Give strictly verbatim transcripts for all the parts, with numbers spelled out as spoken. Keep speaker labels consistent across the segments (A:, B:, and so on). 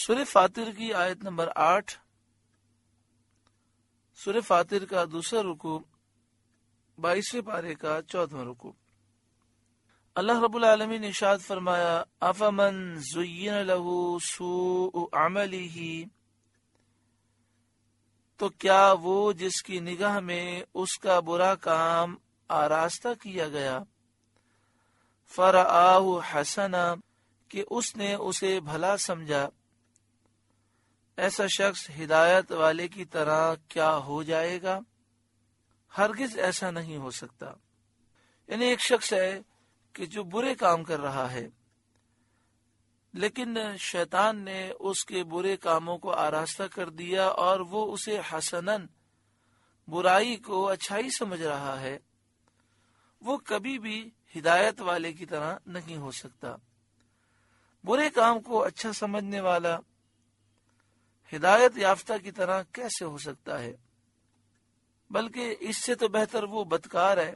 A: سورہ فاطر کی آیت نمبر آٹھ، سورہ فاطر کا دوسرا رکوع، بائیسویں پارے کا چودواں رکوع۔ اللہ رب العالمین نے ارشاد فرمایا، افمن زین لہ سوء عملہ، تو کیا وہ جس کی نگاہ میں اس کا برا کام آراستہ کیا گیا، فرآہ حسنا، کہ اس نے اسے بھلا سمجھا، ایسا شخص ہدایت والے کی طرح کیا ہو جائے گا؟ ہرگز ایسا نہیں ہو سکتا۔ یعنی ایک شخص ہے کہ جو برے کام کر رہا ہے، لیکن شیطان نے اس کے برے کاموں کو آراستہ کر دیا اور وہ اسے حسناً، برائی کو اچھائی سمجھ رہا ہے، وہ کبھی بھی ہدایت والے کی طرح نہیں ہو سکتا۔ برے کام کو اچھا سمجھنے والا ہدایت یافتہ کی طرح کیسے ہو سکتا ہے؟ بلکہ اس سے تو بہتر وہ بدکار ہے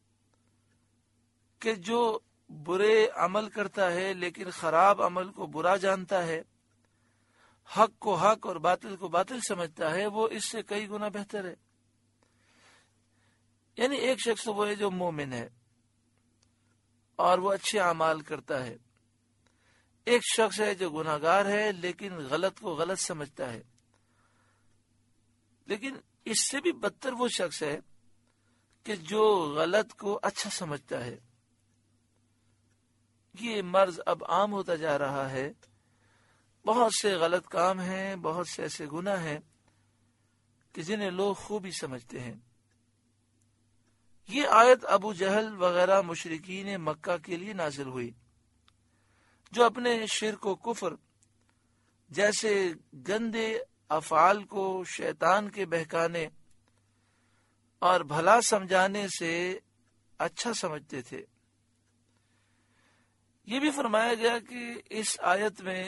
A: کہ جو برے عمل کرتا ہے لیکن خراب عمل کو برا جانتا ہے، حق کو حق اور باطل کو باطل سمجھتا ہے، وہ اس سے کئی گنا بہتر ہے۔ یعنی ایک شخص وہ ہے جو مومن ہے اور وہ اچھے اعمال کرتا ہے، ایک شخص ہے جو گناہگار ہے لیکن غلط کو غلط سمجھتا ہے، لیکن اس سے بھی بدتر وہ شخص ہے کہ جو غلط کو اچھا سمجھتا ہے۔ یہ مرض اب عام ہوتا جا رہا ہے، بہت سے غلط کام ہیں، بہت سے ایسے گناہ ہیں کہ جنہیں لوگ خوبی سمجھتے ہیں۔ یہ آیت ابو جہل وغیرہ مشرکین مکہ کے لیے نازل ہوئی، جو اپنے شرک و کفر جیسے گندے افعال کو شیطان کے بہکانے اور بھلا سمجھانے سے اچھا سمجھتے تھے۔ یہ بھی فرمایا گیا کہ اس آیت میں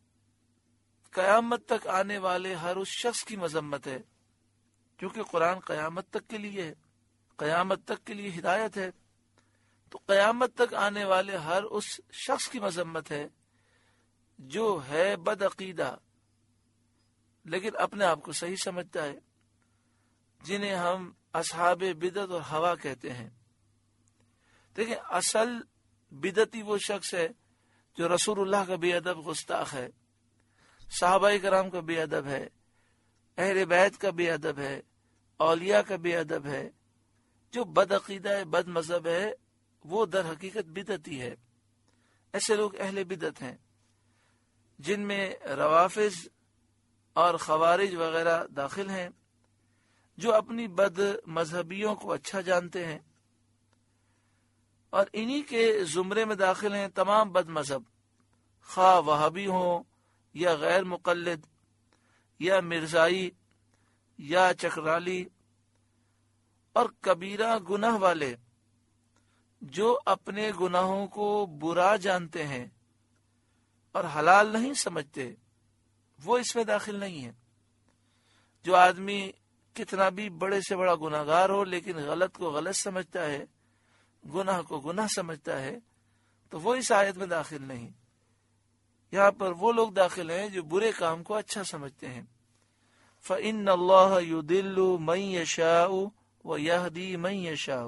A: قیامت تک آنے والے ہر اس شخص کی مذمت ہے، کیونکہ قرآن قیامت تک کے لیے ہے، قیامت تک کے لیے ہدایت ہے، تو قیامت تک آنے والے ہر اس شخص کی مذمت ہے جو ہے بد عقیدہ لیکن اپنے آپ کو صحیح سمجھتا ہے، جنہیں ہم اصحاب بدعت اور ہوا کہتے ہیں۔ دیکھیں، اصل بدعتی وہ شخص ہے جو رسول اللہ کا بے ادب گستاخ ہے، صحابہ کرام کا بے ادب ہے، اہل بیت کا بے ادب ہے، اولیاء کا بے ادب ہے۔ جو بد عقیدہ ہے، بد مذہب ہے، وہ در حقیقت بدعتی ہے۔ ایسے لوگ اہل بدعت ہیں جن میں روافض اور خوارج وغیرہ داخل ہیں، جو اپنی بد مذہبیوں کو اچھا جانتے ہیں، اور انہی کے زمرے میں داخل ہیں تمام بد مذہب، خواہ وہابی ہوں یا غیر مقلد یا مرزائی یا چکرالی، اور کبیرہ گناہ والے جو اپنے گناہوں کو برا جانتے ہیں اور حلال نہیں سمجھتے، وہ اس میں داخل نہیں ہے۔ جو آدمی کتنا بھی بڑے سے بڑا گناہگار ہو لیکن غلط کو غلط سمجھتا ہے، گناہ کو گناہ سمجھتا ہے، تو وہ اس آیت میں داخل نہیں۔ یہاں پر وہ لوگ داخل ہیں جو برے کام کو اچھا سمجھتے ہیں۔ فَإِنَّ اللَّهَ يُضِلُّ مَن يَشَاءُ وَيَهْدِي مَن يَشَاءُ،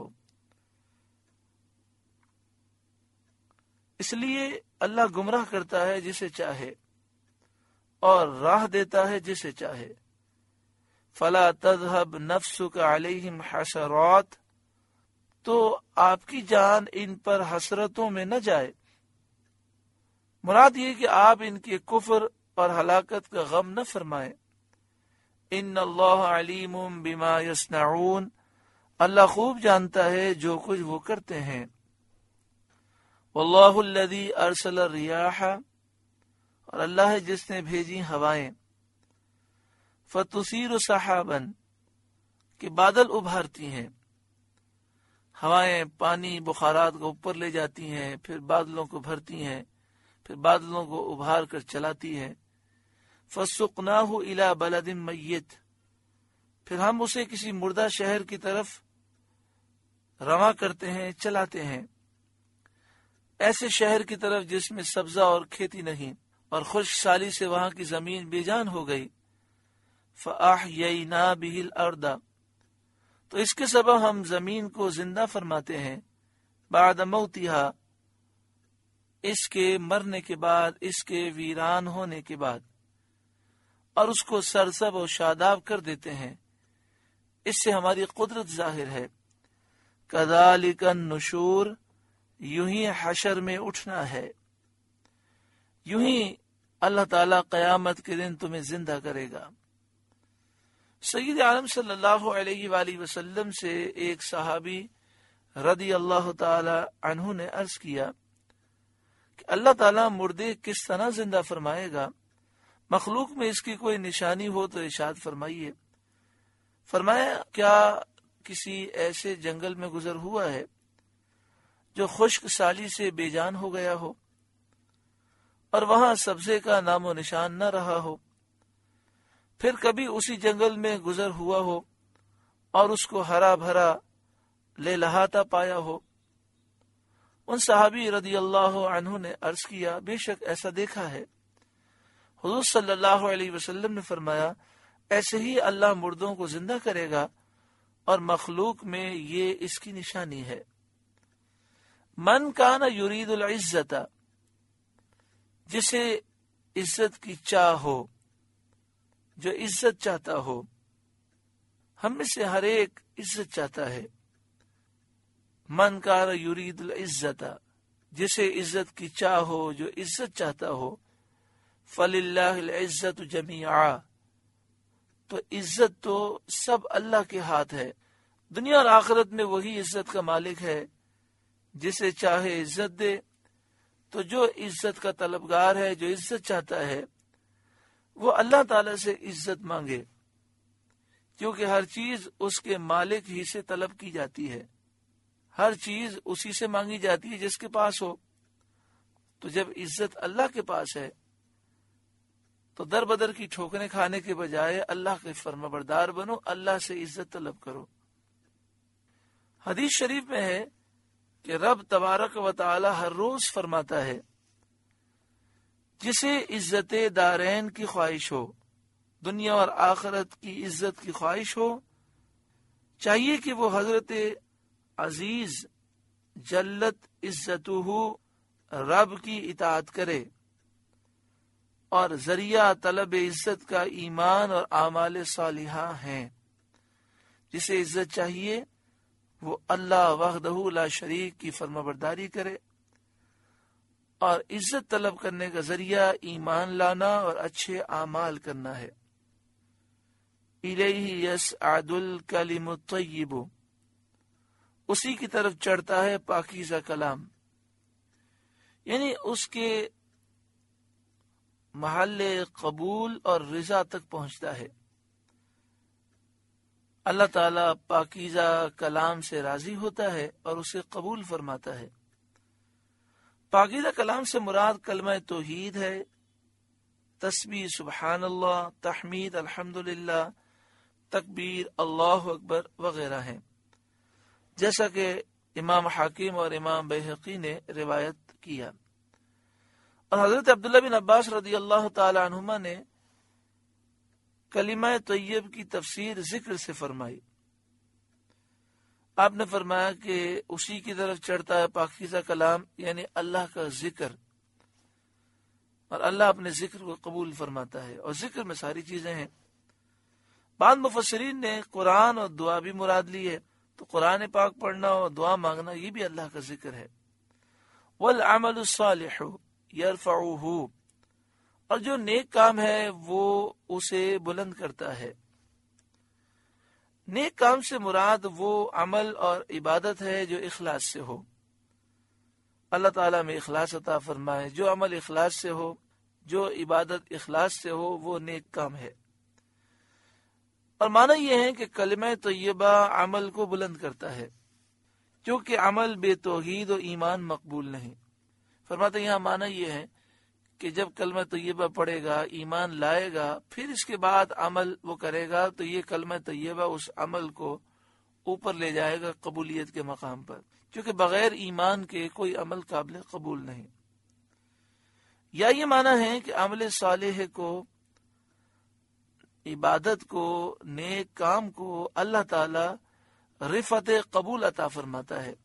A: اس لیے اللہ گمراہ کرتا ہے جسے چاہے اور راہ دیتا ہے جسے چاہے۔ فَلَا تَذْهَبْ نَفْسُكَ عَلَيْهِمْ حَسَرَاتٍ، تو آپ کی جان ان پر حسرتوں میں نہ جائے۔ مراد یہ کہ آپ ان کے کفر اور ہلاکت کا غم نہ فرمائیں۔ ان اللہ علیم بما یصنعون، اللہ خوب جانتا ہے جو کچھ وہ کرتے ہیں۔ واللہ الذی ارسل الریاح، اور اللہ ہے جس نے بھیجی ہوائیں، فتثیر سحابا، کہ بادل ابھارتی ہیں۔ ہوائیں پانی بخارات کو اوپر لے جاتی ہیں، پھر بادلوں کو بھرتی ہیں، پھر بادلوں کو ابھار کر چلاتی ہیں۔ فسقناہ الی بلد میت، پھر ہم اسے کسی مردہ شہر کی طرف رواں کرتے ہیں، چلاتے ہیں، ایسے شہر کی طرف جس میں سبزہ اور کھیتی نہیں۔ اور خشک سالی سے وہاں کی زمین بے جان ہو گئی. فَأَحْيَيْنَا بِهِ الْأَرْضَ، تو اس کے سبب ہم زمین کو زندہ فرماتے ہیں. بعد موتها، اس کے مرنے کے بعد، اس کے ویران ہونے کے بعد، اور اس کو سرسب و شاداب کر دیتے ہیں. اس سے ہماری قدرت ظاہر ہے. کذالک النشور، یوں ہی حشر میں اٹھنا ہے، یوں ہی اللہ تعالیٰ قیامت کے دن تمہیں زندہ کرے گا. سید عالم صلی اللہ علیہ وآلہ وسلم سے ایک صحابی رضی اللہ تعالی عنہ نے عرض کیا کہ اللہ تعالیٰ مردے کس طرح زندہ فرمائے گا؟ مخلوق میں اس کی کوئی نشانی ہو تو ارشاد فرمائیے. فرمایا کیا کسی ایسے جنگل میں گزر ہوا ہے جو خشک سالی سے بے جان ہو گیا ہو اور وہاں سبزے کا نام و نشان نہ رہا ہو، پھر کبھی اسی جنگل میں گزر ہوا ہو اور اس کو ہرا بھرا لے لہاتا پایا ہو؟ ان صحابی رضی اللہ عنہ نے عرض کیا بے شک ایسا دیکھا ہے. حضور صلی اللہ علیہ وسلم نے فرمایا ایسے ہی اللہ مردوں کو زندہ کرے گا اور مخلوق میں یہ اس کی نشانی ہے. من کان یرید العزت، جسے عزت کی چاہ ہو، جو عزت چاہتا ہو. ہم میں سے ہر ایک عزت چاہتا ہے. من کان یرید العزت، جسے عزت کی چاہ ہو، جو عزت چاہتا ہو. فللہ العزت جمیعا، تو عزت تو سب اللہ کے ہاتھ ہے. دنیا اور آخرت میں وہی عزت کا مالک ہے. جسے چاہے عزت دے، تو جو عزت کا طلبگار ہے، جو عزت چاہتا ہے، وہ اللہ تعالی سے عزت مانگے، کیونکہ ہر چیز اس کے مالک ہی سے طلب کی جاتی ہے. ہر چیز اسی سے مانگی جاتی ہے جس کے پاس ہو. تو جب عزت اللہ کے پاس ہے تو در بدر کی ٹھوکریں کھانے کے بجائے اللہ کے فرما بردار بنو، اللہ سے عزت طلب کرو. حدیث شریف میں ہے کہ رب تبارک و تعالی ہر روز فرماتا ہے جسے عزت دارین کی خواہش ہو، دنیا اور آخرت کی عزت کی خواہش ہو، چاہیے کہ وہ حضرت عزیز جلت عزتہ رب کی اطاعت کرے، اور ذریعہ طلب عزت کا ایمان اور اعمال صالحہ ہیں. جسے عزت چاہیے وہ اللہ وحدہ لا شریک کی فرما برداری کرے، اور عزت طلب کرنے کا ذریعہ ایمان لانا اور اچھے اعمال کرنا ہے. الیہ یصعد الکلم الطیب، اسی کی طرف چڑھتا ہے پاکیزہ کلام، یعنی اس کے محل قبول اور رضا تک پہنچتا ہے. اللہ تعالیٰ پاکیزہ کلام سے راضی ہوتا ہے اور اسے قبول فرماتا ہے. پاکیزہ کلام سے مراد کلمہ توحید ہے، تسبیح سبحان اللہ، تحمید الحمدللہ، تکبیر اللہ اکبر وغیرہ ہیں، جیسا کہ امام حاکم اور امام بیہقی نے روایت کیا. اور حضرت عبداللہ بن عباس رضی اللہ تعالی عنہما نے کلمہ طیب کی تفسیر ذکر سے فرمائی. آپ نے فرمایا کہ اسی کی طرف چڑھتا ہے پاکیزہ کلام، یعنی اللہ کا ذکر، اور اللہ اپنے ذکر کو قبول فرماتا ہے. اور ذکر میں ساری چیزیں ہیں. بعض مفسرین نے قرآن اور دعا بھی مراد لی ہے، تو قرآن پاک پڑھنا اور دعا مانگنا یہ بھی اللہ کا ذکر ہے. والعمل الصالح یرفعہ، اور جو نیک کام ہے وہ اسے بلند کرتا ہے. نیک کام سے مراد وہ عمل اور عبادت ہے جو اخلاص سے ہو. اللہ تعالیٰ میں اخلاص عطا فرمائے. جو عمل اخلاص سے ہو، جو عبادت اخلاص سے ہو، وہ نیک کام ہے. اور معنی یہ ہے کہ کلمہ طیبہ عمل کو بلند کرتا ہے، کیونکہ عمل بے توحید و ایمان مقبول نہیں. فرماتے یہاں معنی یہ ہے کہ جب کلمہ طیبہ پڑھے گا، ایمان لائے گا، پھر اس کے بعد عمل وہ کرے گا، تو یہ کلمہ طیبہ اس عمل کو اوپر لے جائے گا قبولیت کے مقام پر، کیونکہ بغیر ایمان کے کوئی عمل قابل قبول نہیں. یا یہ معنی ہے کہ عمل صالح کو، عبادت کو، نیک کام کو اللہ تعالی رفعت قبول عطا فرماتا ہے،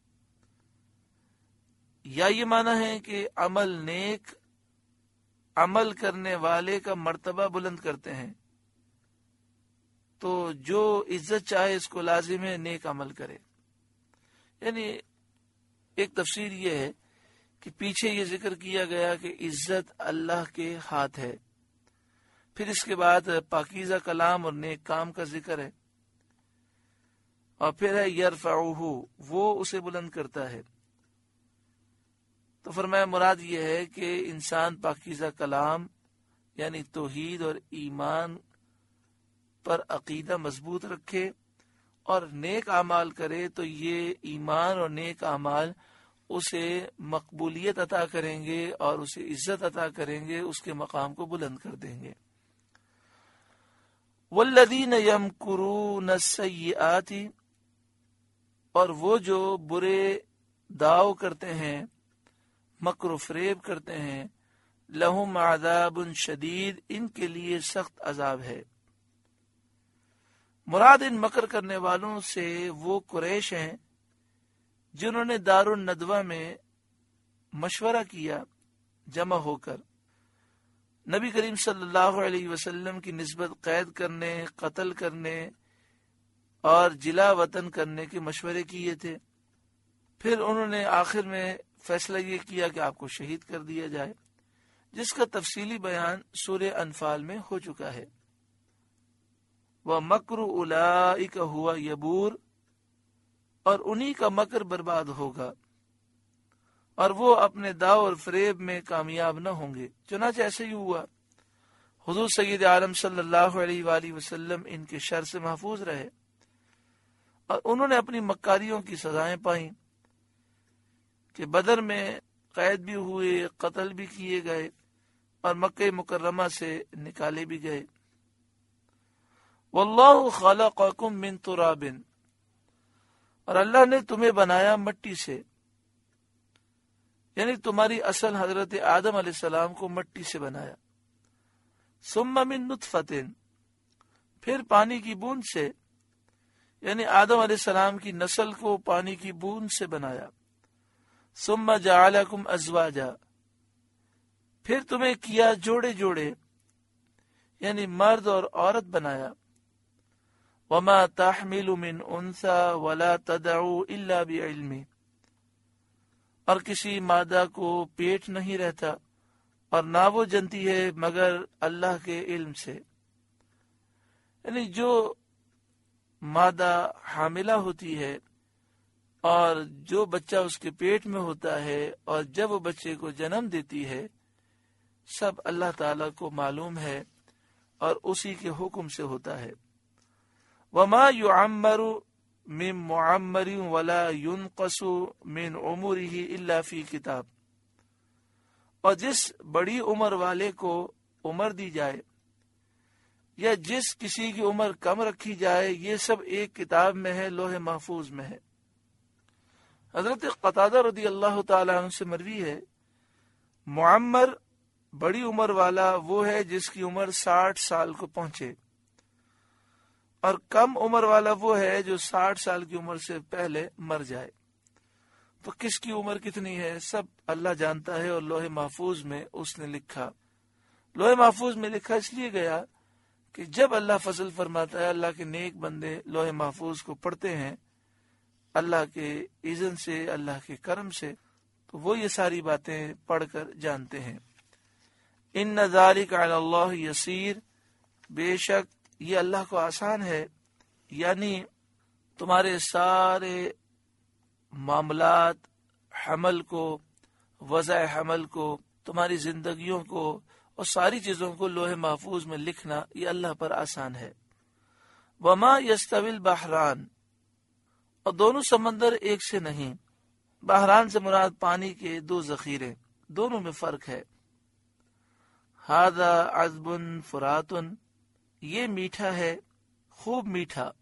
A: یا یہ معنی ہے کہ عمل نیک عمل کرنے والے کا مرتبہ بلند کرتے ہیں، تو جو عزت چاہے اس کو لازم ہے نیک عمل کرے۔ یعنی ایک تفسیر یہ ہے کہ پیچھے یہ ذکر کیا گیا کہ عزت اللہ کے ہاتھ ہے، پھر اس کے بعد پاکیزہ کلام اور نیک کام کا ذکر ہے، اور پھر ہے یرفعہ، وہ اسے بلند کرتا ہے۔ تو فرمایا مراد یہ ہے کہ انسان پاکیزہ کلام یعنی توحید اور ایمان پر عقیدہ مضبوط رکھے اور نیک اعمال کرے، تو یہ ایمان اور نیک اعمال اسے مقبولیت عطا کریں گے اور اسے عزت عطا کریں گے، اس کے مقام کو بلند کر دیں گے۔ والذین یمکرون السیئات، اور وہ جو برے داؤ کرتے ہیں، مکر و فریب کرتے ہیں، لہم عذاب شدید، ان کے لیے سخت عذاب ہے۔ مراد ان مکر کرنے والوں سے وہ قریش ہیں جنہوں نے دار الندوہ میں مشورہ کیا جمع ہو کر، نبی کریم صلی اللہ علیہ وسلم کی نسبت قید کرنے، قتل کرنے اور جلا وطن کرنے کے مشورے کیے تھے۔ پھر انہوں نے آخر میں فیصلہ یہ کیا کہ آپ کو شہید کر دیا جائے، جس کا تفصیلی بیان سورہ انفال میں ہو چکا ہے۔ وَمَكْرُ أُولَئِكَ هُوَ يَبُورُ، اور انہی کا مکر برباد ہوگا اور وہ اپنے داؤ اور فریب میں کامیاب نہ ہوں گے۔ چنانچہ ایسے ہی ہوا، حضور سید عالم صلی اللہ علیہ وآلہ وسلم ان کے شر سے محفوظ رہے اور انہوں نے اپنی مکاریوں کی سزائیں پائیں کہ بدر میں قید بھی ہوئے، قتل بھی کیے گئے اور مکہ مکرمہ سے نکالے بھی گئے۔ واللہ خلقکم من تراب، اور اللہ نے تمہیں بنایا مٹی سے، یعنی تمہاری اصل حضرت آدم علیہ السلام کو مٹی سے بنایا۔ ثم من نطفۃ، پھر پانی کی بوند سے، یعنی آدم علیہ السلام کی نسل کو پانی کی بوند سے بنایا۔ ثم جعلکم ازواجا، پھر تمہیں کیا جوڑے جوڑے، یعنی مرد اور عورت بنایا۔ وما تحمل من انثى ولا تدعو الا بعلمه، اور کسی مادہ کو پیٹ نہیں رہتا اور نہ وہ جنتی ہے مگر اللہ کے علم سے۔ یعنی جو مادہ حاملہ ہوتی ہے اور جو بچہ اس کے پیٹ میں ہوتا ہے اور جب وہ بچے کو جنم دیتی ہے، سب اللہ تعالی کو معلوم ہے اور اسی کے حکم سے ہوتا ہے۔ وما يعمر من معمر ولا ينقص من عمره الا في کتاب، اور جس بڑی عمر والے کو عمر دی جائے یا جس کسی کی عمر کم رکھی جائے، یہ سب ایک کتاب میں ہے، لوح محفوظ میں ہے۔ حضرت قتادہ رضی اللہ تعالی عنہ سے مروی ہے، معمر بڑی عمر والا وہ ہے جس کی عمر ساٹھ سال کو پہنچے، اور کم عمر والا وہ ہے جو ساٹھ سال کی عمر سے پہلے مر جائے۔ تو کس کی عمر کتنی ہے سب اللہ جانتا ہے، اور لوح محفوظ میں اس نے لکھا۔ لوح محفوظ میں لکھا اس لیے گیا کہ جب اللہ فضل فرماتا ہے، اللہ کے نیک بندے لوح محفوظ کو پڑھتے ہیں اللہ کے اذن سے، اللہ کے کرم سے، تو وہ یہ ساری باتیں پڑھ کر جانتے ہیں۔ ان ذالک علی اللہ یسیر، بے شک یہ اللہ کو آسان ہے، یعنی تمہارے سارے معاملات، حمل کو، وضع حمل کو، تمہاری زندگیوں کو اور ساری چیزوں کو لوح محفوظ میں لکھنا یہ اللہ پر آسان ہے۔ وما یستوی البحران، اور دونوں سمندر ایک سے نہیں۔ بحران سے مراد پانی کے دو ذخیرے، دونوں میں فرق ہے۔ ھذا عذب فرات، یہ میٹھا ہے، خوب میٹھا۔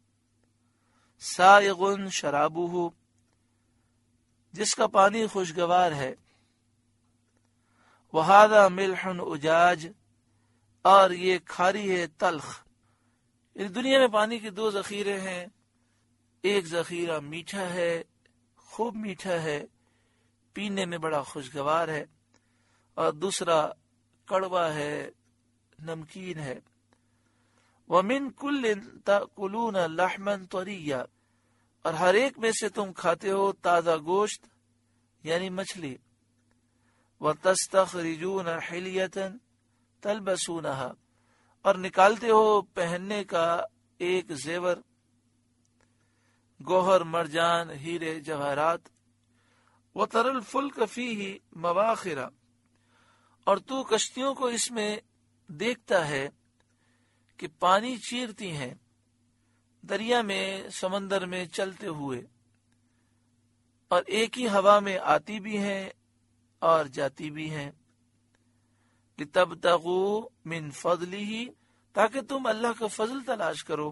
A: سائغ شرابہ، جس کا پانی خوشگوار ہے۔ وہذا ملح اجاج، اور یہ کھاری ہے تلخ۔ اس دنیا میں پانی کے دو ذخیرے ہیں، ایک ذخیرہ میٹھا ہے، خوب میٹھا ہے، پینے میں بڑا خوشگوار ہے، اور دوسرا کڑوا ہے، نمکین ہے۔ وَمِن كُلٍّ تَأْكُلُونَ لَحْمًا طَرِيًّا، اور ہر ایک میں سے تم کھاتے ہو تازہ گوشت یعنی مچھلی۔ وَتَسْتَخْرِجُونَ حِلْيَةً تَلْبَسُونَهَا، اور نکالتے ہو پہننے کا ایک زیور، گوہر، مرجان، ہیرے، جواہرات۔ وَتَرَى الْفُلْكَ فِيهِ مَوَاخِرَ، اور تو کشتیوں کو اس میں دیکھتا ہے کہ پانی چیرتی ہیں، دریا میں، سمندر میں چلتے ہوئے، اور ایک ہی ہوا میں آتی بھی ہیں اور جاتی بھی ہیں۔ لِتَبْتَغُوا مِن فَضْلِهِ، تاکہ تم اللہ کا فضل تلاش کرو،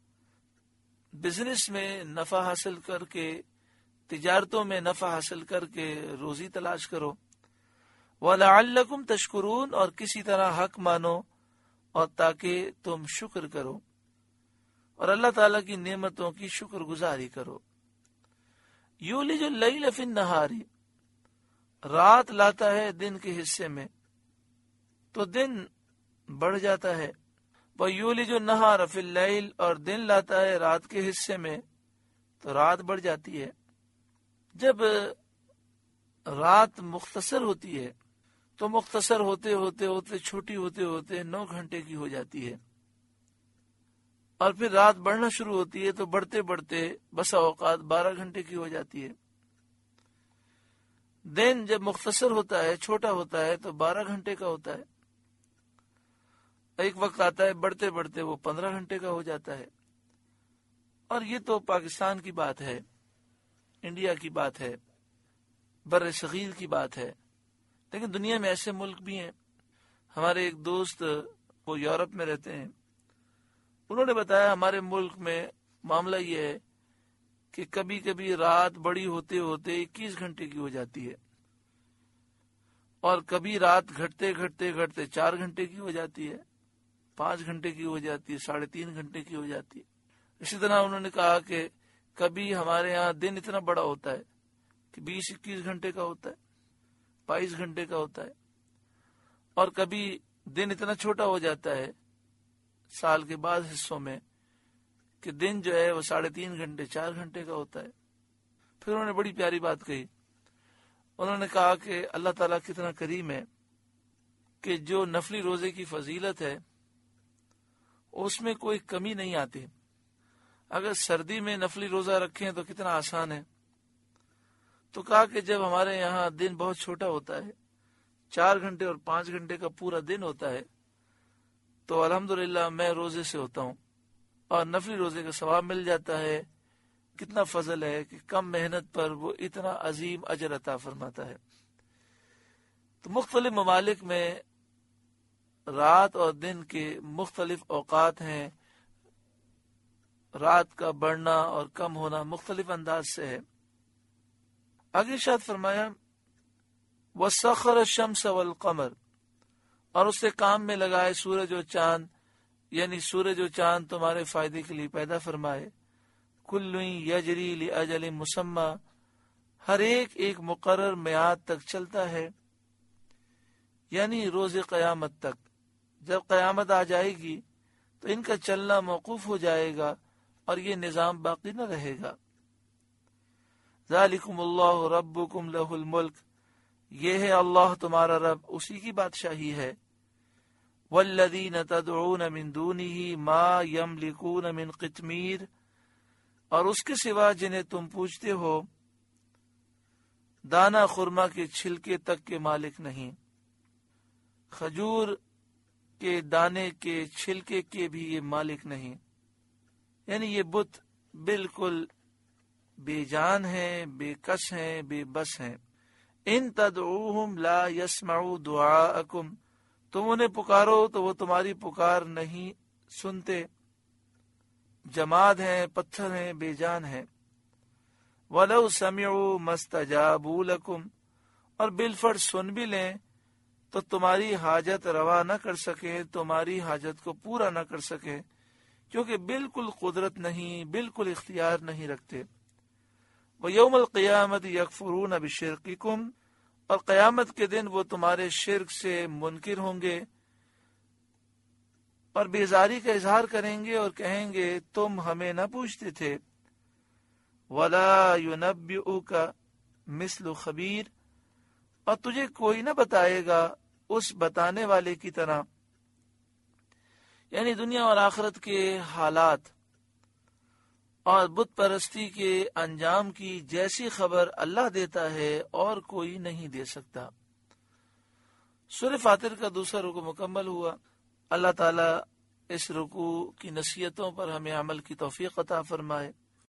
A: بزنس میں نفع حاصل کر کے، تجارتوں میں نفع حاصل کر کے روزی تلاش کرو۔ وَلَعَلَّكُمْ تَشْكُرُونَ، اور کسی طرح حق مانو اور تاکہ تم شکر کرو اور اللہ تعالیٰ کی نعمتوں کی شکر گزاری کرو۔ یولج اللیل فی النہار، رات لاتا ہے دن کے حصے میں تو دن بڑھ جاتا ہے۔ وَیولج النہار فی اللیل، اور دن لاتا ہے رات کے حصے میں تو رات بڑھ جاتی ہے۔ جب رات مختصر ہوتی ہے تو مختصر ہوتے ہوتے ہوتے چھوٹی ہوتے ہوتے نو گھنٹے کی ہو جاتی ہے، اور پھر رات بڑھنا شروع ہوتی ہے تو بڑھتے بڑھتے بسا اوقات بارہ گھنٹے کی ہو جاتی ہے۔ دن جب مختصر ہوتا ہے، چھوٹا ہوتا ہے تو بارہ گھنٹے کا ہوتا ہے، ایک وقت آتا ہے بڑھتے بڑھتے وہ پندرہ گھنٹے کا ہو جاتا ہے۔ اور یہ تو پاکستان کی بات ہے، انڈیا کی بات ہے، بر صغیر کی بات ہے، لیکن دنیا میں ایسے ملک بھی ہیں۔ ہمارے ایک دوست وہ یورپ میں رہتے ہیں، انہوں نے بتایا ہمارے ملک میں معاملہ یہ ہے کہ کبھی کبھی رات بڑی ہوتے ہوتے اکیس گھنٹے کی ہو جاتی ہے، اور کبھی رات گھٹتے گھٹتے گھٹتے چار گھنٹے کی ہو جاتی ہے، پانچ گھنٹے کی ہو جاتی ہے، ساڑھے تین گھنٹے کی ہو جاتی ہے۔ اسی طرح انہوں نے کہا کہ کبھی ہمارے ہاں دن اتنا بڑا ہوتا ہے کہ بیس اکیس گھنٹے کا ہوتا ہے، بائیس گھنٹے کا ہوتا ہے، اور کبھی دن اتنا چھوٹا ہو جاتا ہے سال کے بعض حصوں میں کہ دن جو ہے وہ ساڑھے تین گھنٹے چار گھنٹے کا ہوتا ہے۔ پھر انہوں نے بڑی پیاری بات کہی، انہوں نے کہا کہ اللہ تعالیٰ کتنا کریم ہے کہ جو نفلی روزے کی فضیلت ہے اس میں کوئی کمی نہیں آتی۔ اگر سردی میں نفلی روزہ رکھیں تو کتنا آسان ہے، تو کہا کہ جب ہمارے یہاں دن بہت چھوٹا ہوتا ہے، چار گھنٹے اور پانچ گھنٹے کا پورا دن ہوتا ہے، تو الحمدللہ میں روزے سے ہوتا ہوں اور نفلی روزے کا ثواب مل جاتا ہے۔ کتنا فضل ہے کہ کم محنت پر وہ اتنا عظیم اجر عطا فرماتا ہے۔ تو مختلف ممالک میں رات اور دن کے مختلف اوقات ہیں، رات کا بڑھنا اور کم ہونا مختلف انداز سے ہے۔ آگے ارشاد فرمایا وَسَخَّرَ الشَّمْسَ وَالْقَمَرَ، اور اس سے کام میں لگائے سورج و چاند، یعنی سورج و چاند تمہارے فائدے کے لیے پیدا فرمائے۔ کل یجری لأجل مسمى، ہر ایک ایک مقرر میعاد تک چلتا ہے، یعنی روز قیامت تک۔ جب قیامت آ جائے گی تو ان کا چلنا موقوف ہو جائے گا اور یہ نظام باقی نہ رہے گا۔ ذالکم اللہ ربکم لہ الملک، یہ ہے اللہ تمہارا رب، اسی کی بادشاہی ہے۔ والذین تدعون من دونہ ما یملکون من قطمیر، اور اس کے سوا جنہیں تم پوچھتے ہو دانا خرما کے چھلکے تک کے مالک نہیں، کھجور کے دانے کے چھلکے کے بھی یہ مالک نہیں، یعنی یہ بت بالکل بے جان ہیں، بے کس ہیں، بے بس ہیں۔ ان تدعوہم لا یسمعوا دعاءکم، تم انہیں پکارو تو وہ تمہاری پکار نہیں سنتے، جماد ہیں، پتھر ہیں، بے جان ہیں۔ وَلَوْ سَمِعُوا مَا اسْتَجَابُوا لَكُمْ، اور بالفرض سن بھی لیں تو تمہاری حاجت روا نہ کر سکے، تمہاری حاجت کو پورا نہ کر سکے، کیونکہ بالکل قدرت نہیں، بالکل اختیار نہیں رکھتے۔ وَيَوْمَ الْقِيَامَةِ يَكْفُرُونَ بِشِرْكِكُمْ، اور قیامت کے دن وہ تمہارے شرک سے منکر ہوں گے اور بیزاری کا اظہار کریں گے اور کہیں گے تم ہمیں نہ پوچھتے تھے۔ وَلَا يُنَبِّئُكَ مِثْلُ خَبِيرٍ، اور تجھے کوئی نہ بتائے گا اس بتانے والے کی طرح، یعنی دنیا اور آخرت کے حالات اور بت پرستی کے انجام کی جیسی خبر اللہ دیتا ہے اور کوئی نہیں دے سکتا۔ سورہ فاتر کا دوسرا رکوع مکمل ہوا۔ اللہ تعالیٰ اس رکوع کی نصیحتوں پر ہمیں عمل کی توفیق عطا فرمائے۔